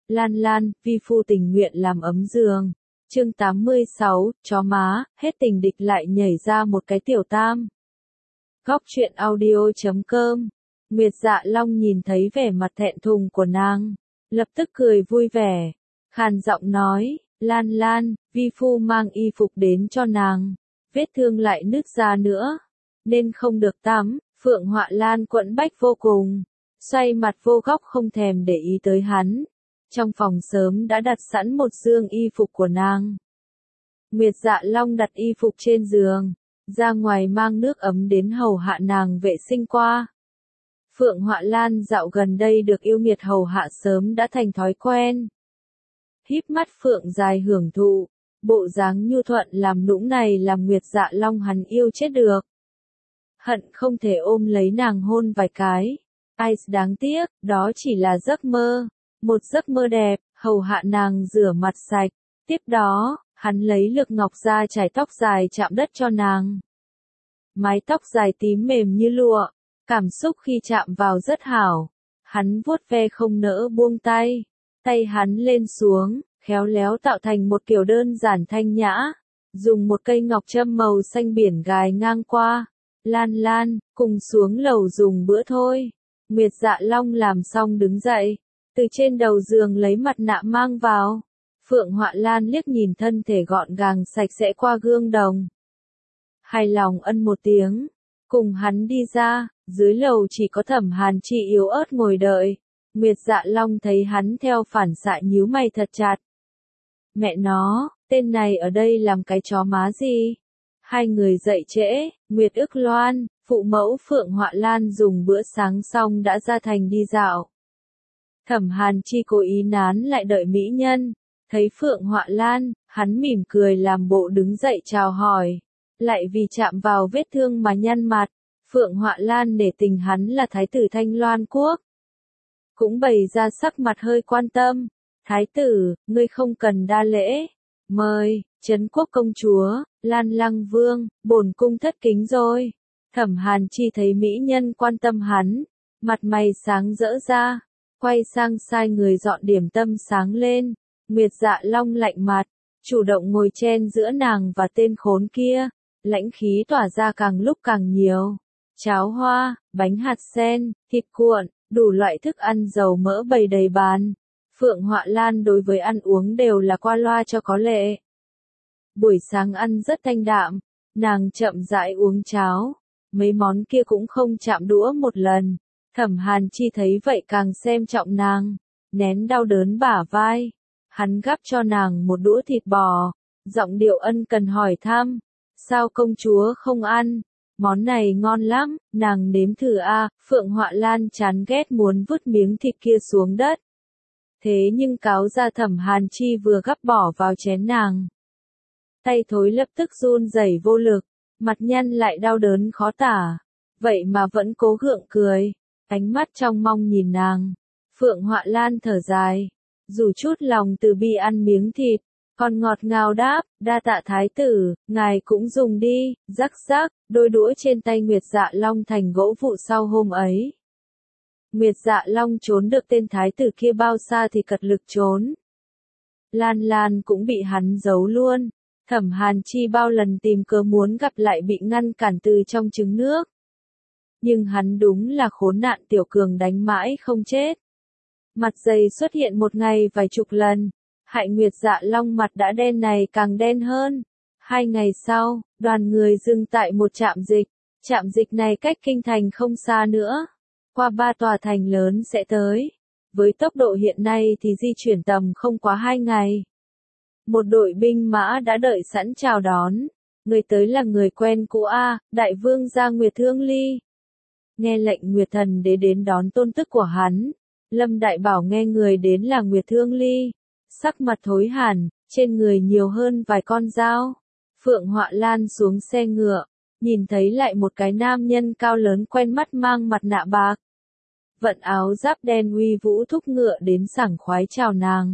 Lan Lan, vi phu tình nguyện làm ấm giường. Chương 86, chó má, hết tình địch lại nhảy ra một cái tiểu tam. Góc truyện audio.com. Nguyệt Dạ Long nhìn thấy vẻ mặt thẹn thùng của nàng, lập tức cười vui vẻ, khàn giọng nói, Lan Lan, vi phu mang y phục đến cho nàng, vết thương lại nứt ra nữa, nên không được tắm. Phượng Họa Lan quẫn bách vô cùng, xoay mặt vô góc không thèm để ý tới hắn. Trong phòng sớm đã đặt sẵn một dương y phục của nàng. Nguyệt Dạ Long đặt y phục trên giường, ra ngoài mang nước ấm đến hầu hạ nàng vệ sinh qua. Phượng Họa Lan dạo gần đây được yêu nghiệt hầu hạ sớm đã thành thói quen. Híp mắt Phượng dài hưởng thụ, bộ dáng nhu thuận làm nũng này làm Nguyệt Dạ Long hắn yêu chết được. Hận không thể ôm lấy nàng hôn vài cái. Ai đáng tiếc, đó chỉ là giấc mơ. Một giấc mơ đẹp, hầu hạ nàng rửa mặt sạch. Tiếp đó, hắn lấy lực ngọc ra chải tóc dài chạm đất cho nàng. Mái tóc dài tím mềm như lụa, cảm xúc khi chạm vào rất hảo. Hắn vuốt ve không nỡ buông tay. Tay hắn lên xuống, khéo léo tạo thành một kiểu đơn giản thanh nhã. Dùng một cây ngọc châm màu xanh biển gài ngang qua. Lan Lan, cùng xuống lầu dùng bữa thôi. Nguyệt Dạ Long làm xong đứng dậy, từ trên đầu giường lấy mặt nạ mang vào. Phượng Họa Lan liếc nhìn thân thể gọn gàng sạch sẽ qua gương đồng. Hài lòng ân một tiếng, cùng hắn đi ra, dưới lầu chỉ có Thẩm Hàn Chi yếu ớt ngồi đợi. Nguyệt Dạ Long thấy hắn theo phản xạ nhíu mày thật chặt. Mẹ nó, tên này ở đây làm cái chó má gì? Hai người dậy trễ, Nguyệt Ức Loan, phụ mẫu Phượng Họa Lan dùng bữa sáng xong đã ra thành đi dạo. Thẩm Hàn Chi cố ý nán lại đợi mỹ nhân, thấy Phượng Họa Lan, hắn mỉm cười làm bộ đứng dậy chào hỏi, lại vì chạm vào vết thương mà nhăn mặt. Phượng Họa Lan nể tình hắn là thái tử Thanh Loan quốc, cũng bày ra sắc mặt hơi quan tâm. Thái tử, ngươi không cần đa lễ, mời, Trấn Quốc công chúa, Lan Lăng Vương, bổn cung thất kính rồi. Thẩm Hàn Chi thấy mỹ nhân quan tâm hắn, mặt mày sáng rỡ ra, quay sang sai người dọn điểm tâm sáng lên. Nguyệt Dạ Long lạnh mặt, chủ động ngồi chen giữa nàng và tên khốn kia, lãnh khí tỏa ra càng lúc càng nhiều. Cháo hoa, bánh hạt sen, thịt cuộn, đủ loại thức ăn dầu mỡ bày đầy bàn. Phượng Họa Lan đối với ăn uống đều là qua loa cho có lệ. Buổi sáng ăn rất thanh đạm, nàng chậm rãi uống cháo, mấy món kia cũng không chạm đũa một lần. Thẩm Hàn Chi thấy vậy càng xem trọng nàng, nén đau đớn bả vai. Hắn gắp cho nàng một đũa thịt bò, giọng điệu ân cần hỏi thăm, sao công chúa không ăn? Món này ngon lắm, nàng nếm thử a. Phượng Họa Lan chán ghét muốn vứt miếng thịt kia xuống đất. Thế nhưng cáo ra Thẩm Hàn Chi vừa gắp bỏ vào chén nàng. Tay thối lập tức run rẩy vô lực, mặt nhăn lại đau đớn khó tả. Vậy mà vẫn cố gượng cười, ánh mắt trong mong nhìn nàng. Phượng Họa Lan thở dài, dù chút lòng từ bi ăn miếng thịt, còn ngọt ngào đáp, đa tạ thái tử, ngài cũng dùng đi. Rắc rắc, đôi đũa trên tay Nguyệt Dạ Long thành gỗ vụn sau hôm ấy. Nguyệt Dạ Long trốn được tên thái tử kia bao xa thì cật lực trốn. Lan Lan cũng bị hắn giấu luôn. Thẩm Hàn Chi bao lần tìm cớ muốn gặp lại bị ngăn cản từ trong trứng nước. Nhưng hắn đúng là khốn nạn tiểu cường đánh mãi không chết. Mặt dày xuất hiện một ngày vài chục lần, hại Nguyệt Dạ Long mặt đã đen này càng đen hơn. 2 ngày sau, đoàn người dừng tại một trạm dịch. Trạm dịch này cách kinh thành không xa nữa. Qua 3 tòa thành lớn sẽ tới. Với tốc độ hiện nay thì di chuyển tầm không quá 2 ngày. Một đội binh mã đã đợi sẵn chào đón. Người tới là người quen cũ A, đại vương gia Nguyệt Thương Ly. Nghe lệnh Nguyệt Thần Đế đến đón tôn tức của hắn. Lâm Đại Bảo nghe người đến là Nguyệt Thương Ly. Sắc mặt thối hẳn, trên người nhiều hơn vài con dao. Phượng Họa Lan xuống xe ngựa, nhìn thấy lại một cái nam nhân cao lớn quen mắt mang mặt nạ bạc. Vận áo giáp đen uy vũ thúc ngựa đến sảng khoái chào nàng.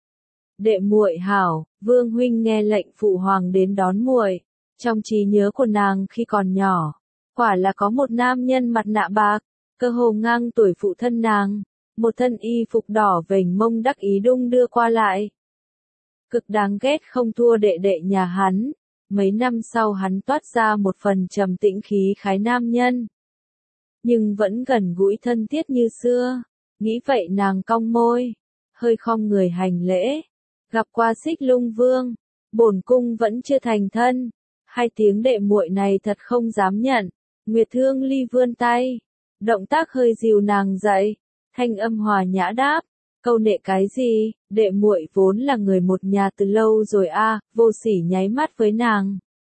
Đệ muội hảo, vương huynh nghe lệnh phụ hoàng đến đón muội. Trong trí nhớ của nàng khi còn nhỏ, quả là có một nam nhân mặt nạ bạc, cơ hồ ngang tuổi phụ thân nàng. một thân y phục đỏ vểnh mông đắc ý đung đưa qua lại. Cực đáng ghét không thua đệ đệ nhà hắn, mấy năm sau hắn toát ra một phần trầm tĩnh khí khái nam nhân. Nhưng vẫn gần gũi thân thiết như xưa, nghĩ vậy nàng cong môi, hơi khom người hành lễ, gặp qua Xích Lung Vương, bổn cung vẫn chưa thành thân, 2 tiếng đệ muội này thật không dám nhận. Nguyệt Thương Ly vươn tay, động tác hơi dìu nàng dậy, thanh âm hòa nhã đáp, câu nệ cái gì, đệ muội vốn là người một nhà từ lâu rồi a. Vô Sỉ nháy mắt với nàng,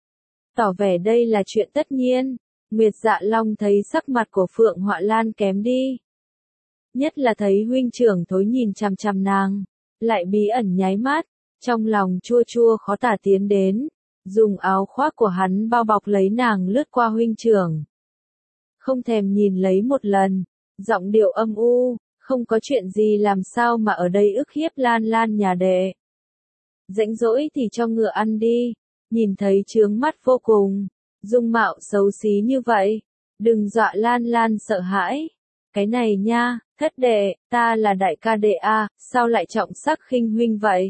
tỏ vẻ đây là chuyện tất nhiên. Nguyệt Dạ Long thấy sắc mặt của Phượng Họa Lan kém đi, nhất là thấy huynh trưởng thối nhìn chằm chằm nàng, lại bí ẩn nháy mắt, trong lòng chua chua khó tả tiến đến, dùng áo khoác của hắn bao bọc lấy nàng lướt qua huynh trưởng. Không thèm nhìn lấy một lần, giọng điệu âm u, không có chuyện gì làm sao mà ở đây ức hiếp Lan Lan nhà đệ. Rãnh rỗi thì cho ngựa ăn đi, nhìn thấy chướng mắt vô cùng, dung mạo xấu xí như vậy, đừng dọa Lan Lan sợ hãi. Cái này nha, thất đệ, ta là đại ca đệ a, sao lại trọng sắc khinh huynh vậy?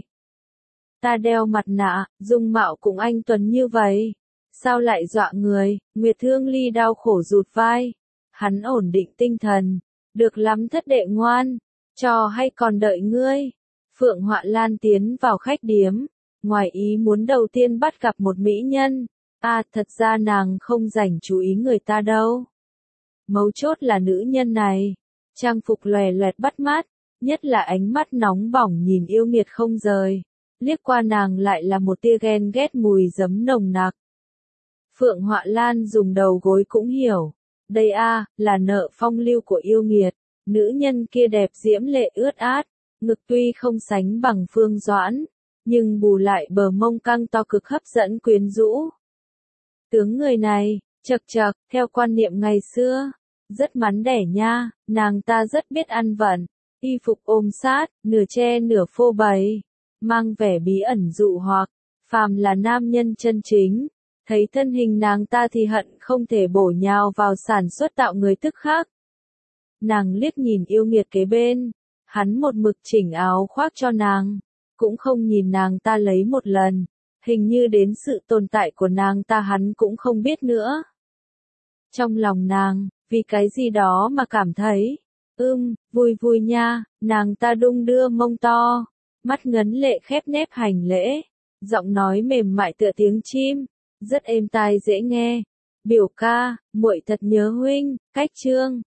Ta đeo mặt nạ, dung mạo cũng anh tuấn như vậy, sao lại dọa người? Nguyệt Thương Ly đau khổ rụt vai, hắn ổn định tinh thần, được lắm thất đệ ngoan, trò hay còn đợi ngươi. Phượng Họa Lan tiến vào khách điếm, ngoài ý muốn đầu tiên bắt gặp một mỹ nhân, thật ra nàng không rảnh chú ý người ta đâu. Mấu chốt là nữ nhân này, trang phục lòe loẹt bắt mắt, nhất là ánh mắt nóng bỏng nhìn yêu nghiệt không rời, liếc qua nàng lại là một tia ghen ghét mùi giấm nồng nặc. Phượng Họa Lan dùng đầu gối cũng hiểu, đây là nợ phong lưu của yêu nghiệt, nữ nhân kia đẹp diễm lệ ướt át, ngực tuy không sánh bằng Phương Doãn, nhưng bù lại bờ mông căng to cực hấp dẫn quyến rũ. Tướng người này, chậc chậc, theo quan niệm ngày xưa, rất mắn đẻ nha, nàng ta rất biết ăn vận, y phục ôm sát, nửa che nửa phô bày, mang vẻ bí ẩn dụ hoặc, phàm là nam nhân chân chính, thấy thân hình nàng ta thì hận không thể bổ nhào vào sản xuất tạo người tức khác. Nàng liếc nhìn yêu nghiệt kế bên, hắn một mực chỉnh áo khoác cho nàng, cũng không nhìn nàng ta lấy một lần, hình như đến sự tồn tại của nàng ta hắn cũng không biết nữa. Trong lòng nàng, vì cái gì đó mà cảm thấy, vui vui nha, nàng ta đung đưa mông to, mắt ngấn lệ khép nép hành lễ, giọng nói mềm mại tựa tiếng chim, rất êm tai dễ nghe. Biểu ca, muội thật nhớ huynh, cách chương.